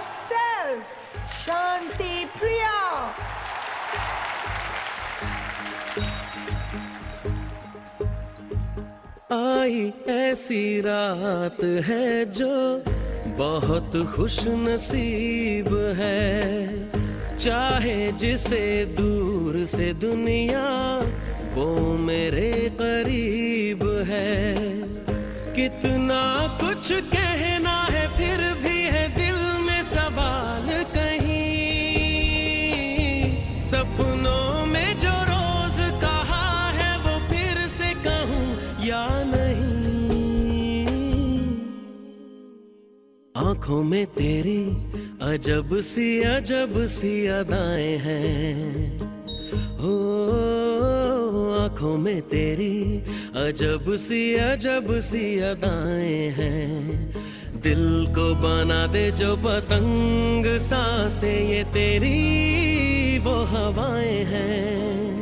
herself, Shanti Priya. आई ऐसी रात है जो बहुत खुश नसीब है, चाहे जिसे दूर से दुनिया वो मेरे करीब है। कितना कुछ कहना है फिर भी है दिल में सवाल कहीं, सपनों में जो रोज कहा है वो फिर से कहूँ या नहीं। आंखों में तेरी अजब सी अदाएं हैं, हो आंखों में तेरी अजब सी अदाएं हैं। दिल को बना दे जो पतंग सांसें ये तेरी वो हवाएं हैं।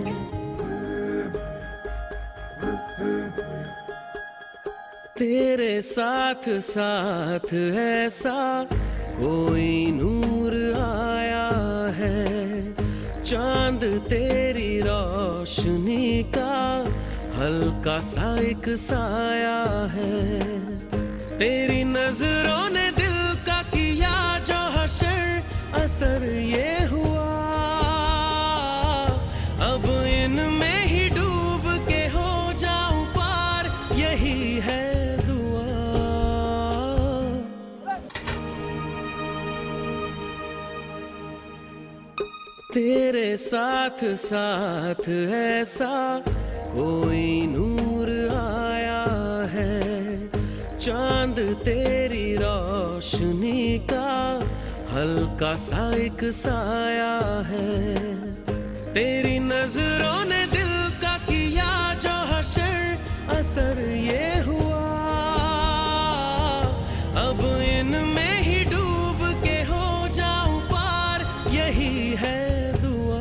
तेरे साथ साथ ऐसा कोई नूर आया है, चांद तेरी रोशनी का हल्का सा एक साया है। तेरी नजरों ने दिल का किया जो हशर असर ये हुआ, अब इनमें ही डूब के हो जाऊं पार यही है दुआ। तेरे साथ साथ ऐसा कोई नूर आया है, चांद तेरी रोशनी का हल्का सा एक साया है। तेरी नजरों ने दिल का किया जो हशर असर ये हुआ, अब इनमें ही डूब के हो जाऊं पार यही है दुआ।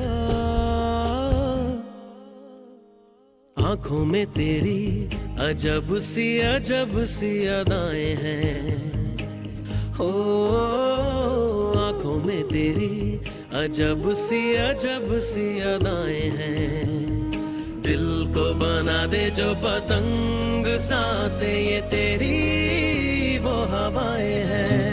आंखों में तेरी अजब सी अदाएं हैं, हो आंखों में तेरी अजब सी अदाएं हैं। दिल को बना दे जो पतंग सांसें ये तेरी वो हवाएं हैं।